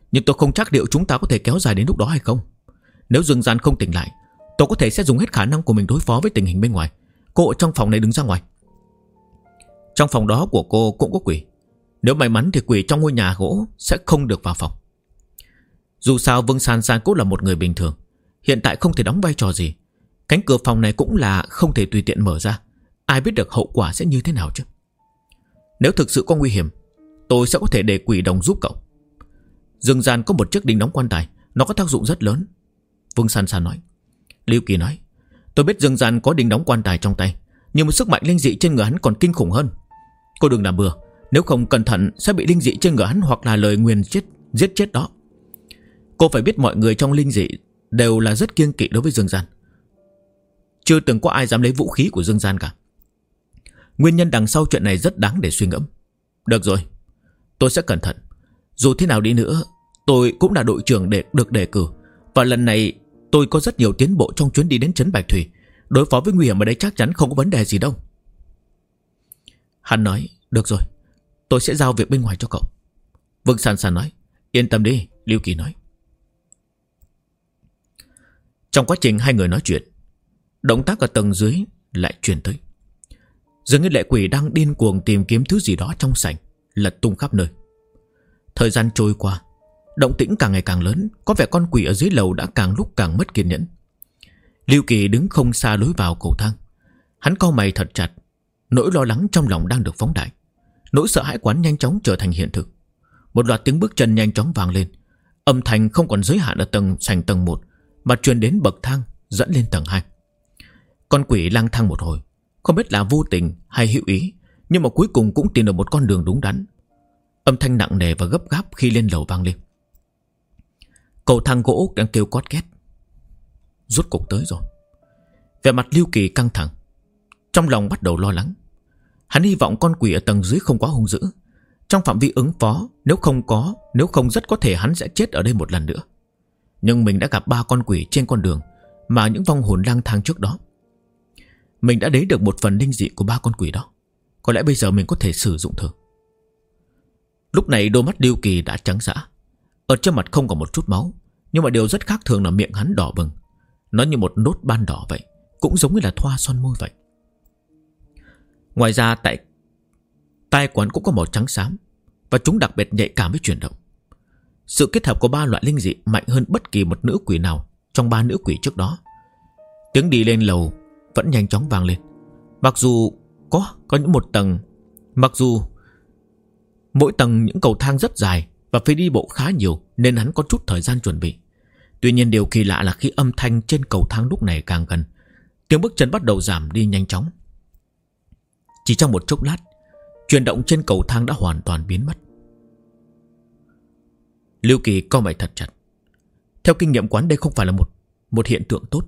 Nhưng tôi không chắc liệu chúng ta có thể kéo dài đến lúc đó hay không. Nếu Dương Gian không tỉnh lại, tôi có thể sẽ dùng hết khả năng của mình đối phó với tình hình bên ngoài. Cô ở trong phòng này đứng ra ngoài. Trong phòng đó của cô cũng có quỷ. Nếu may mắn thì quỷ trong ngôi nhà gỗ sẽ không được vào phòng. Dù sao Vương San San cũng là một người bình thường, hiện tại không thể đóng vai trò gì. Cánh cửa phòng này cũng là không thể tùy tiện mở ra. Ai biết được hậu quả sẽ như thế nào chứ. Nếu thực sự có nguy hiểm, tôi sẽ có thể để quỷ đồng giúp cậu. Dương Gian có một chiếc đinh đóng quan tài, nó có tác dụng rất lớn. Vương San San nói. Lưu Kỳ nói. Tôi biết Dương Gian có đinh đóng quan tài trong tay, nhưng một sức mạnh linh dị trên người hắn còn kinh khủng hơn. Cô đừng làm bừa, nếu không cẩn thận sẽ bị linh dị trên người hắn hoặc là lời nguyền giết chết đó. Cô phải biết mọi người trong linh dị đều là rất kiêng kỵ đối với Dương Gian. Chưa từng có ai dám lấy vũ khí của Dương Gian cả. Nguyên nhân đằng sau chuyện này rất đáng để suy ngẫm. Được rồi, tôi sẽ cẩn thận. Dù thế nào đi nữa, tôi cũng là đội trưởng để được đề cử. Và lần này tôi có rất nhiều tiến bộ trong chuyến đi đến trấn Bạch Thủy. Đối phó với nguy hiểm ở đây chắc chắn không có vấn đề gì đâu. Hắn nói. Được rồi, tôi sẽ giao việc bên ngoài cho cậu. Vương San San nói. Yên tâm đi, Lưu Kỳ nói. Trong quá trình hai người nói chuyện, động tác ở tầng dưới lại truyền tới. Dường như lệ quỷ đang điên cuồng tìm kiếm thứ gì đó trong sảnh, lật tung khắp nơi. Thời gian trôi qua, động tĩnh càng ngày càng lớn. Có vẻ con quỷ ở dưới lầu đã càng lúc càng mất kiên nhẫn. Lưu Kỳ đứng không xa lối vào cầu thang. Hắn cau mày thật chặt. Nỗi lo lắng trong lòng đang được phóng đại. Nỗi sợ hãi quán nhanh chóng trở thành hiện thực. Một loạt tiếng bước chân nhanh chóng vang lên. Âm thanh không còn giới hạn ở sảnh tầng 1, mà truyền đến bậc thang dẫn lên tầng 2. Con quỷ lang thang một hồi, không biết là vô tình hay hữu ý, nhưng mà cuối cùng cũng tìm được một con đường đúng đắn. Âm thanh nặng nề và gấp gáp khi lên lầu vang lên. Cầu thang gỗ đang kêu cót két. Rốt cục tới rồi. Vẻ mặt Lưu Kỳ căng thẳng, trong lòng bắt đầu lo lắng. Hắn hy vọng con quỷ ở tầng dưới không quá hung dữ. Trong phạm vi ứng phó, nếu không rất có thể hắn sẽ chết ở đây một lần nữa. Nhưng mình đã gặp 3 con quỷ trên con đường mà những vong hồn lang thang trước đó. Mình đã lấy được một phần linh dị của 3 con quỷ đó. Có lẽ bây giờ mình có thể sử dụng thử. Lúc này đôi mắt Lưu Kỳ đã trắng dã. Ở trên mặt không còn một chút máu, nhưng mà điều rất khác thường là miệng hắn đỏ bừng. Nó như một nốt ban đỏ vậy, cũng giống như là thoa son môi vậy. Ngoài ra tại tai quán cũng có màu trắng xám, và chúng đặc biệt nhạy cảm với chuyển động. Sự kết hợp của 3 loại linh dị mạnh hơn bất kỳ một nữ quỷ nào trong 3 nữ quỷ trước đó. Tiếng đi lên lầu vẫn nhanh chóng vang lên. Mặc dù có những một tầng, mặc dù mỗi tầng những cầu thang rất dài và phải đi bộ khá nhiều, nên hắn có chút thời gian chuẩn bị. Tuy nhiên điều kỳ lạ là khi âm thanh trên cầu thang lúc này càng gần, tiếng bước chân bắt đầu giảm đi nhanh chóng. Chỉ trong một chốc lát, chuyển động trên cầu thang đã hoàn toàn biến mất. Lưu Kỳ cau mày thật chặt. Theo kinh nghiệm quán, đây không phải là một hiện tượng tốt.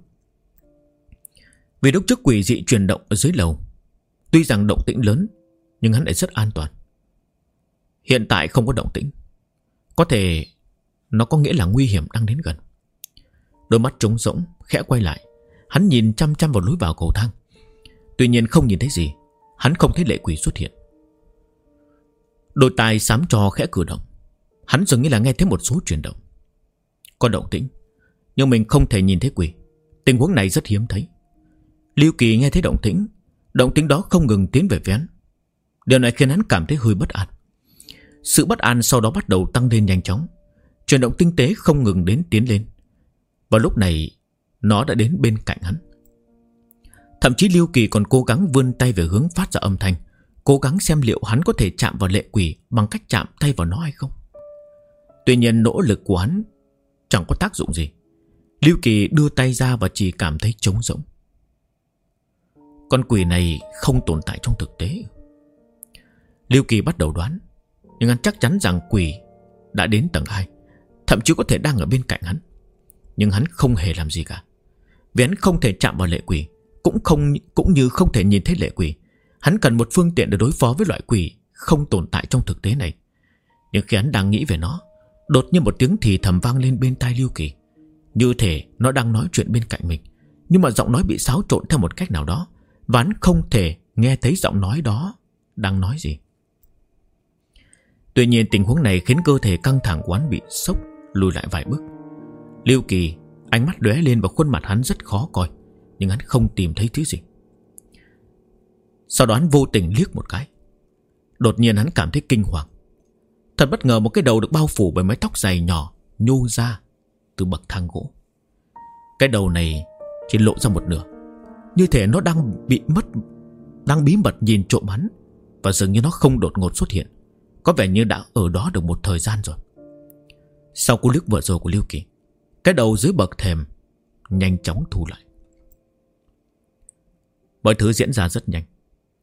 Vì lúc trước quỷ dị chuyển động ở dưới lầu, tuy rằng động tĩnh lớn, nhưng hắn lại rất an toàn. Hiện tại không có động tĩnh, có thể nó có nghĩa là nguy hiểm đang đến gần. Đôi mắt trống rỗng khẽ quay lại, hắn nhìn chăm chăm vào lối vào cầu thang. Tuy nhiên không nhìn thấy gì. Hắn không thấy lệ quỷ xuất hiện. Đôi tai xám tro khẽ cử động. Hắn dường như là nghe thấy một số chuyển động. Có động tĩnh, nhưng mình không thể nhìn thấy quỷ. Tình huống này rất hiếm thấy. Lưu Kỳ nghe thấy động tĩnh đó không ngừng tiến về phía hắn. Điều này khiến hắn cảm thấy hơi bất an. Sự bất an sau đó bắt đầu tăng lên nhanh chóng. Chuyển động tinh tế không ngừng tiến lên. Và lúc này nó đã đến bên cạnh hắn. Thậm chí Lưu Kỳ còn cố gắng vươn tay về hướng phát ra âm thanh, cố gắng xem liệu hắn có thể chạm vào lệ quỷ bằng cách chạm tay vào nó hay không. Tuy nhiên nỗ lực của hắn chẳng có tác dụng gì. Lưu Kỳ đưa tay ra và chỉ cảm thấy trống rỗng. Con quỷ này không tồn tại trong thực tế. Lưu Kỳ bắt đầu đoán, nhưng hắn chắc chắn rằng quỷ đã đến tầng 2, thậm chí có thể đang ở bên cạnh hắn. Nhưng hắn không hề làm gì cả. Vì hắn không thể chạm vào lệ quỷ, cũng như không thể nhìn thấy lệ quỷ. Hắn cần một phương tiện để đối phó với loại quỷ không tồn tại trong thực tế này. Nhưng khi hắn đang nghĩ về nó, đột nhiên một tiếng thì thầm vang lên bên tai Lưu Kỳ. Như thể nó đang nói chuyện bên cạnh mình, nhưng mà giọng nói bị xáo trộn theo một cách nào đó, và hắn không thể nghe thấy giọng nói đó đang nói gì. Tuy nhiên tình huống này khiến cơ thể căng thẳng của hắn bị sốc lùi lại vài bước. Lưu Kỳ ánh mắt lóe lên và khuôn mặt hắn rất khó coi, nhưng hắn không tìm thấy thứ gì. Sau đó hắn vô tình liếc một cái. Đột nhiên hắn cảm thấy kinh hoàng. Thật bất ngờ, một cái đầu được bao phủ bởi mái tóc dày nhỏ nhô ra từ bậc thang gỗ. Cái đầu này chỉ lộ ra một nửa, như thể nó đang bí mật nhìn trộm hắn. Và dường như nó không đột ngột xuất hiện, có vẻ như đã ở đó được một thời gian rồi. Sau cú liếc vừa rồi của Lưu Kỳ, cái đầu dưới bậc thềm nhanh chóng thu lại. Mọi thứ diễn ra rất nhanh.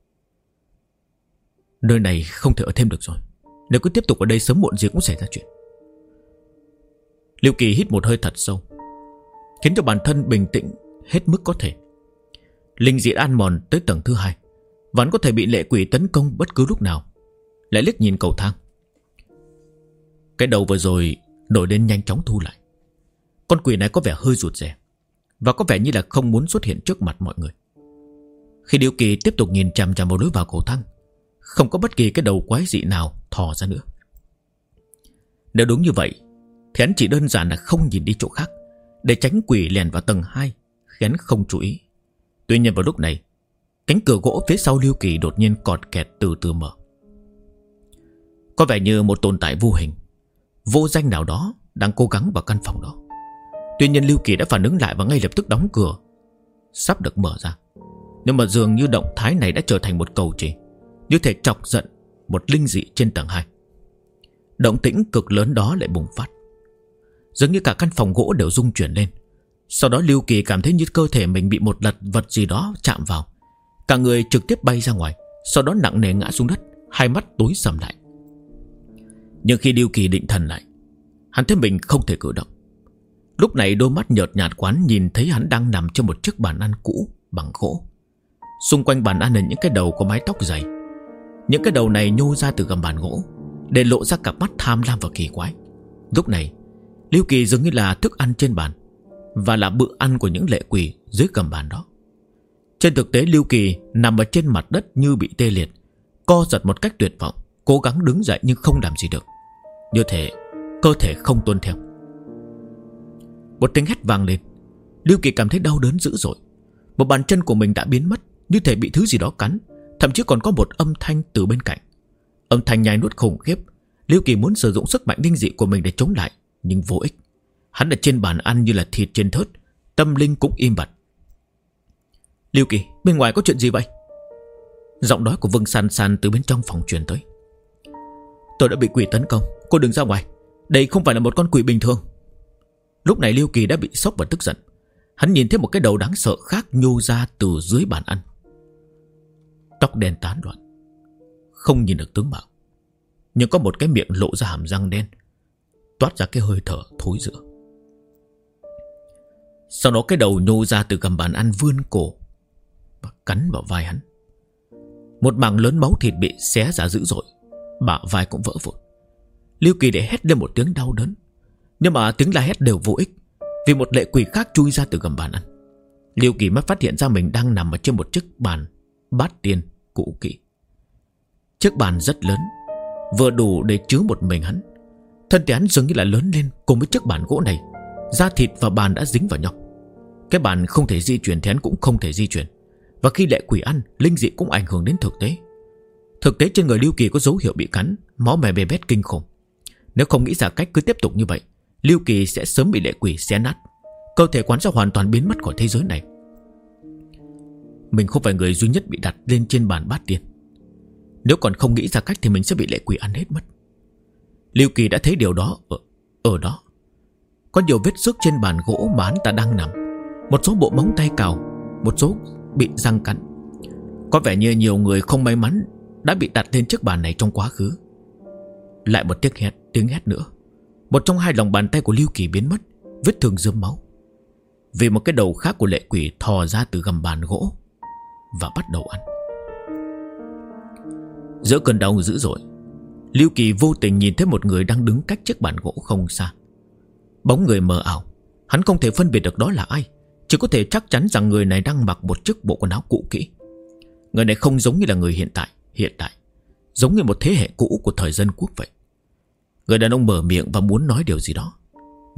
Nơi này không thể ở thêm được rồi. Nếu cứ tiếp tục ở đây sớm muộn gì cũng xảy ra chuyện. Lưu Kỳ hít một hơi thật sâu, khiến cho bản thân bình tĩnh hết mức có thể. Linh dị ăn mòn tới tầng thứ 2, vẫn có thể bị lệ quỷ tấn công bất cứ lúc nào. Lại liếc nhìn cầu thang. Cái đầu vừa rồi nổi lên nhanh chóng thu lại. Con quỷ này có vẻ hơi rụt rè, và có vẻ như là không muốn xuất hiện trước mặt mọi người. Khi Lưu Kỳ tiếp tục nhìn chằm chằm vào lối vào cầu thang, không có bất kỳ cái đầu quái dị nào thò ra nữa. Nếu đúng như vậy thì hắn chỉ đơn giản là không nhìn đi chỗ khác, để tránh quỷ lèn vào tầng 2, khiến không chú ý. Tuy nhiên vào lúc này, cánh cửa gỗ phía sau Lưu Kỳ đột nhiên cọt kẹt từ từ mở. Có vẻ như một tồn tại vô hình, vô danh nào đó đang cố gắng vào căn phòng đó. Tuy nhiên Lưu Kỳ đã phản ứng lại và ngay lập tức đóng cửa, sắp được mở ra. Nhưng mà dường như động thái này đã trở thành một cầu chỉ, như thể chọc giận một linh dị trên tầng 2. Động tĩnh cực lớn đó lại bùng phát, dường như cả căn phòng gỗ đều rung chuyển lên. Sau đó Lưu Kỳ cảm thấy như cơ thể mình bị một lật vật gì đó chạm vào, cả người trực tiếp bay ra ngoài, sau đó nặng nề ngã xuống đất, hai mắt tối sầm lại. Nhưng khi Lưu Kỳ định thần lại, hắn thấy mình không thể cử động. Lúc này đôi mắt nhợt nhạt quán nhìn thấy hắn đang nằm trên một chiếc bàn ăn cũ bằng gỗ. Xung quanh bàn ăn là những cái đầu có mái tóc dày. Những cái đầu này nhô ra từ gầm bàn gỗ, để lộ ra cặp mắt tham lam và kỳ quái. Lúc này Lưu Kỳ dường như là thức ăn trên bàn, và là bữa ăn của những lệ quỷ dưới gầm bàn đó. Trên thực tế Lưu Kỳ nằm ở trên mặt đất như bị tê liệt, co giật một cách tuyệt vọng, cố gắng đứng dậy nhưng không làm gì được, như thể cơ thể không tuân theo. Một tiếng hét vang lên. Lưu Kỳ cảm thấy đau đớn dữ dội. Một bàn chân của mình đã biến mất, như thể bị thứ gì đó cắn. Thậm chí còn có một âm thanh từ bên cạnh. Âm thanh nhai nuốt khủng khiếp. Lưu Kỳ muốn sử dụng sức mạnh linh dị của mình để chống lại, nhưng vô ích. Hắn ở trên bàn ăn như là thịt trên thớt, tâm linh cũng im bặt. Lưu Kỳ, bên ngoài có chuyện gì vậy? Giọng nói của Vương San San từ bên trong phòng truyền tới. Tôi đã bị quỷ tấn công, cô đừng ra ngoài. Đây không phải là một con quỷ bình thường. Lúc này Lưu Kỳ đã bị sốc và tức giận. Hắn nhìn thấy một cái đầu đáng sợ khác nhô ra từ dưới bàn ăn. Tóc đen tán loạn, không nhìn được tướng mạo, nhưng có một cái miệng lộ ra hàm răng đen, toát ra cái hơi thở thối rữa. Sau đó cái đầu nhô ra từ gầm bàn ăn, vươn cổ và cắn vào vai hắn. Một mảng lớn máu thịt bị xé ra dữ dội, bả vai cũng vỡ vụn. Lưu Kỳ để hét lên một tiếng đau đớn, nhưng mà tiếng la hét đều vô ích, vì một lệ quỷ khác chui ra từ gầm bàn ăn. Lưu Kỳ mới phát hiện ra mình đang nằm ở trên một chiếc bàn bát tiên cũ kỹ. Chiếc bàn rất lớn, vừa đủ để chứa một mình hắn. Thân thể hắn dường như là lớn lên cùng với chiếc bàn gỗ này. Da thịt và bàn đã dính vào nhau. Cái bàn không thể di chuyển thì hắn cũng không thể di chuyển. Và khi lệ quỷ ăn, linh dị cũng ảnh hưởng đến thực tế. Thực tế trên người Lưu Kỳ có dấu hiệu bị cắn, máu me bê bết kinh khủng. Nếu không nghĩ ra cách cứ tiếp tục như vậy, Lưu Kỳ sẽ sớm bị lệ quỷ xé nát. Cơ thể quán sẽ hoàn toàn biến mất khỏi thế giới này. Mình không phải người duy nhất bị đặt lên trên bàn bát tiên. Nếu còn không nghĩ ra cách thì mình sẽ bị lệ quỷ ăn hết mất. Lưu Kỳ đã thấy điều đó ở đó. Có nhiều vết xước trên bàn gỗ mà hắn ta đang nằm. Một số bộ móng tay cào, một số bị răng cắn. Có vẻ như nhiều người không may mắn đã bị đặt lên chiếc bàn này trong quá khứ. Lại một tiếng hét nữa. Một trong hai lòng bàn tay của Lưu Kỳ biến mất, vết thương rơm máu. Vì một cái đầu khác của lệ quỷ thò ra từ gầm bàn gỗ và bắt đầu ăn. Giữa cơn đau dữ dội, Lưu Kỳ vô tình nhìn thấy một người đang đứng cách chiếc bàn gỗ không xa. Bóng người mờ ảo, hắn không thể phân biệt được đó là ai, chỉ có thể chắc chắn rằng người này đang mặc một chiếc bộ quần áo cũ kỹ. Người này không giống như là người hiện tại, giống như một thế hệ cũ của thời dân quốc vậy. Người đàn ông mở miệng và muốn nói điều gì đó,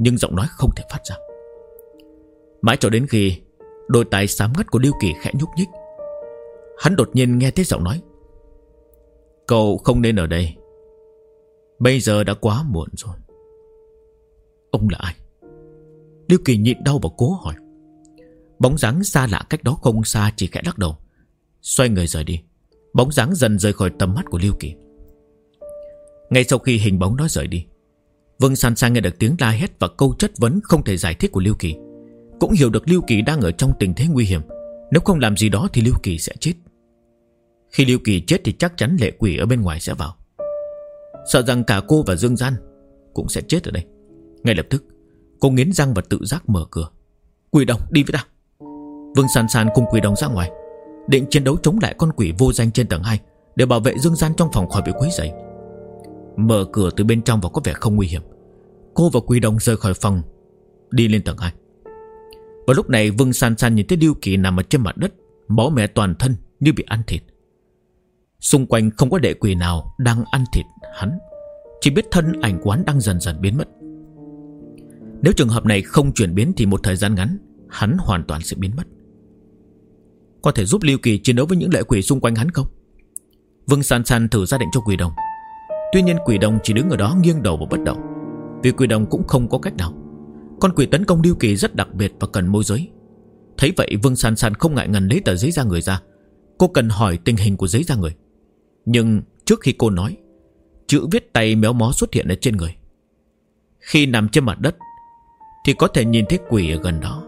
nhưng giọng nói không thể phát ra. Mãi cho đến khi đôi tai xám ngắt của Lưu Kỳ khẽ nhúc nhích, hắn đột nhiên nghe thấy giọng nói: "Cậu không nên ở đây. Bây giờ đã quá muộn rồi." Ông là ai? Lưu Kỳ nhịn đau và cố hỏi. Bóng dáng xa lạ cách đó không xa chỉ khẽ lắc đầu, xoay người rời đi. Bóng dáng dần rời khỏi tầm mắt của Lưu Kỳ. Ngay sau khi hình bóng đó rời đi, Vương San San nghe được tiếng la hét và câu chất vấn không thể giải thích của Lưu Kỳ, cũng hiểu được Lưu Kỳ đang ở trong tình thế nguy hiểm. Nếu không làm gì đó thì Lưu Kỳ sẽ chết. Khi Lưu Kỳ chết thì chắc chắn lệ quỷ ở bên ngoài sẽ vào, sợ rằng cả cô và Dương Gian cũng sẽ chết ở đây. Ngay lập tức cô nghiến răng và tự giác mở cửa. "Quỷ đồng, đi với ta." Vương San San cùng quỷ đồng ra ngoài, định chiến đấu chống lại con quỷ vô danh trên tầng 2 để bảo vệ Dương Gian trong phòng khỏi bị quấy rầy. Mở cửa từ bên trong và có vẻ không nguy hiểm. Cô và quỷ đồng rời khỏi phòng, đi lên tầng 2. Vào lúc này Vương San San nhìn thấy Lưu Kỳ nằm ở trên mặt đất, máu me toàn thân như bị ăn thịt. Xung quanh không có đệ quỷ nào đang ăn thịt hắn, chỉ biết thân ảnh của hắn đang dần dần biến mất. Nếu trường hợp này không chuyển biến thì một thời gian ngắn hắn hoàn toàn sẽ biến mất. Có thể giúp Lưu Kỳ chiến đấu với những lệ quỷ xung quanh hắn không? Vương San San thử ra định cho quỷ đồng. Tuy nhiên quỷ đồng chỉ đứng ở đó nghiêng đầu và bất động, vì quỷ đồng cũng không có cách nào. Con quỷ tấn công Lưu Kỳ rất đặc biệt và cần môi giới. Thấy vậy Vương San San không ngại ngần lấy tờ giấy da người ra. Cô cần hỏi tình hình của giấy da người. Nhưng trước khi cô nói, chữ viết tay méo mó xuất hiện ở trên người. Khi nằm trên mặt đất thì có thể nhìn thấy quỷ ở gần đó.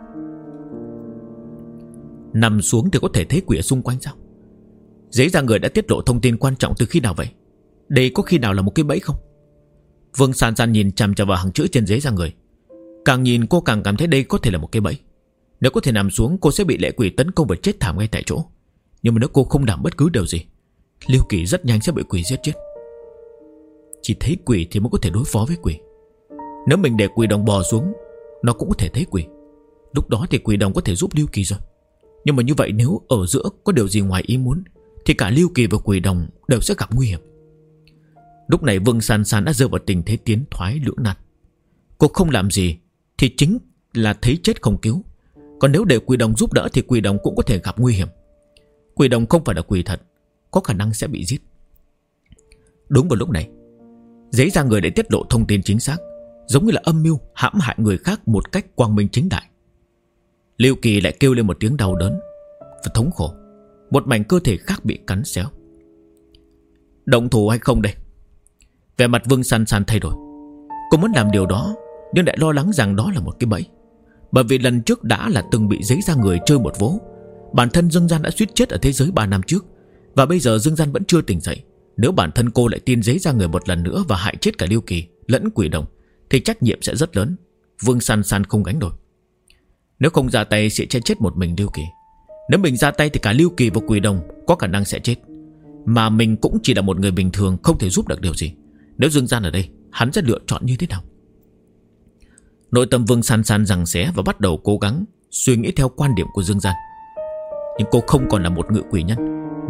Nằm xuống thì có thể thấy quỷ ở xung quanh sao? Giấy da người đã tiết lộ thông tin quan trọng từ khi nào vậy? Đây có khi nào là một cái bẫy không? Vương San San nhìn chằm chằm vào hàng chữ trên giấy da người. Càng nhìn cô càng cảm thấy đây có thể là một cái bẫy. Nếu có thể nằm xuống cô sẽ bị lệ quỷ tấn công và chết thảm ngay tại chỗ. Nhưng mà nếu cô không làm bất cứ điều gì, Lưu Kỳ rất nhanh sẽ bị quỷ giết chết. Chỉ thấy quỷ thì mới có thể đối phó với quỷ. Nếu mình để quỷ đồng bò xuống, nó cũng có thể thấy quỷ. Lúc đó thì quỷ đồng có thể giúp Lưu Kỳ rồi. Nhưng mà như vậy nếu ở giữa có điều gì ngoài ý muốn thì cả Lưu Kỳ và quỷ đồng đều sẽ gặp nguy hiểm. Lúc này Vương San San đã rơi vào tình thế tiến thoái lưỡng nan. Cô không làm gì thì chính là thấy chết không cứu. Còn nếu để quỷ đồng giúp đỡ thì quỷ đồng cũng có thể gặp nguy hiểm. Quỷ đồng không phải là quỷ thật, có khả năng sẽ bị giết. Đúng vào lúc này, giấy da người để tiết lộ thông tin chính xác, giống như là âm mưu hãm hại người khác một cách quang minh chính đại. Lưu Kỳ lại kêu lên một tiếng đau đớn và thống khổ. Một mảnh cơ thể khác bị cắn xéo. Động thủ hay không đây? Vẻ mặt Vương San San thay đổi. Cô muốn làm điều đó nhưng lại lo lắng rằng đó là một cái bẫy. Bởi vì lần trước đã là từng bị giấy da người chơi một vố. Bản thân Dương Gian đã suýt chết ở thế giới 3 năm trước, và bây giờ Dương Gian vẫn chưa tỉnh dậy. Nếu bản thân cô lại tin giấy da người một lần nữa và hại chết cả Lưu Kỳ lẫn quỷ đồng thì trách nhiệm sẽ rất lớn. Vương San San không gánh nổi. Nếu không ra tay sẽ chết một mình Lưu Kỳ. Nếu mình ra tay thì cả Lưu Kỳ và quỷ đồng có khả năng sẽ chết. Mà mình cũng chỉ là một người bình thường, không thể giúp được điều gì. Nếu Dương Gian ở đây, hắn sẽ lựa chọn như thế nào? Nội tâm Vương San San giằng xé và bắt đầu cố gắng suy nghĩ theo quan điểm của Dương Gian. Nhưng cô không còn là một ngự quỷ nhân.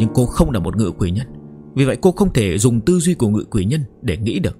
Vì vậy cô không thể dùng tư duy của ngự quỷ nhân để nghĩ được.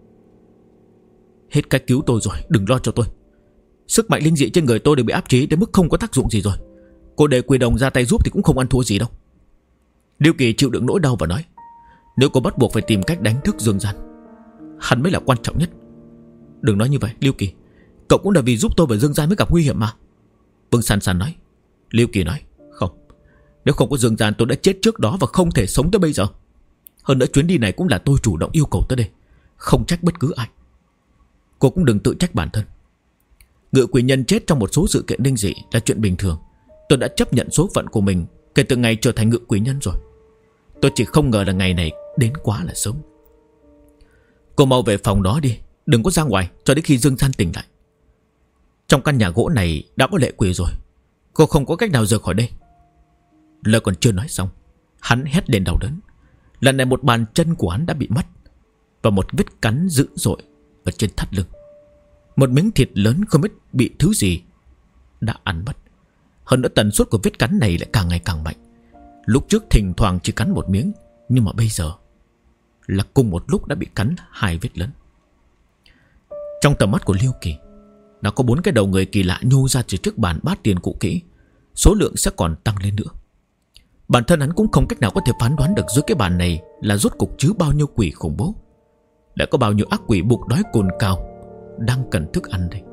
Hết cách cứu tôi rồi, đừng lo cho tôi. Sức mạnh linh dị trên người tôi đều bị áp chế đến mức không có tác dụng gì rồi. Cô để quỷ đồng ra tay giúp thì cũng không ăn thua gì đâu. Lưu Kỳ chịu đựng nỗi đau và nói, nếu cô bắt buộc phải tìm cách đánh thức Dương Gian, hắn mới là quan trọng nhất. Đừng nói như vậy Lưu Kỳ, cậu cũng là vì giúp tôi và Dương Gian mới gặp nguy hiểm mà. Vương San San nói. Lưu Kỳ nói, không, nếu không có Dương Gian tôi đã chết trước đó và không thể sống tới bây giờ. Hơn nữa chuyến đi này cũng là tôi chủ động yêu cầu tới đây, không trách bất cứ ai. Cô cũng đừng tự trách bản thân. Ngự quỷ nhân chết trong một số sự kiện linh dị là chuyện bình thường. Tôi đã chấp nhận số phận của mình kể từ ngày trở thành ngự quỷ nhân rồi. Tôi chỉ không ngờ là ngày này đến quá là sớm. Cô mau về phòng đó đi, đừng có ra ngoài cho đến khi Dương Gian tỉnh lại. Trong căn nhà gỗ này đã có lệ quỷ rồi, cô không có cách nào rời khỏi đây. Lời còn chưa nói xong, hắn hét lên đau đớn. Lần này một bàn chân của hắn đã bị mất, và một vết cắn dữ dội ở trên thắt lưng. Một miếng thịt lớn không biết bị thứ gì đã ăn mất. Hơn nữa tần suất của vết cắn này lại càng ngày càng mạnh. Lúc trước thỉnh thoảng chỉ cắn một miếng, nhưng mà bây giờ là cùng một lúc đã bị cắn 2 vết lớn. Trong tầm mắt của Liêu Kỳ, đã có 4 cái đầu người kỳ lạ nhô ra từ trước bàn bát tiền cũ kỹ. Số lượng sẽ còn tăng lên nữa. Bản thân hắn cũng không cách nào có thể phán đoán được dưới cái bàn này là rốt cục chứa bao nhiêu quỷ khủng bố, đã có bao nhiêu ác quỷ bụng đói cồn cào đang cần thức ăn đây.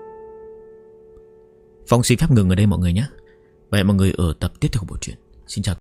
Phong xin phép ngừng ở đây mọi người nhé. Và hẹn mọi người ở tập tiếp theo của bộ truyện. Xin chào.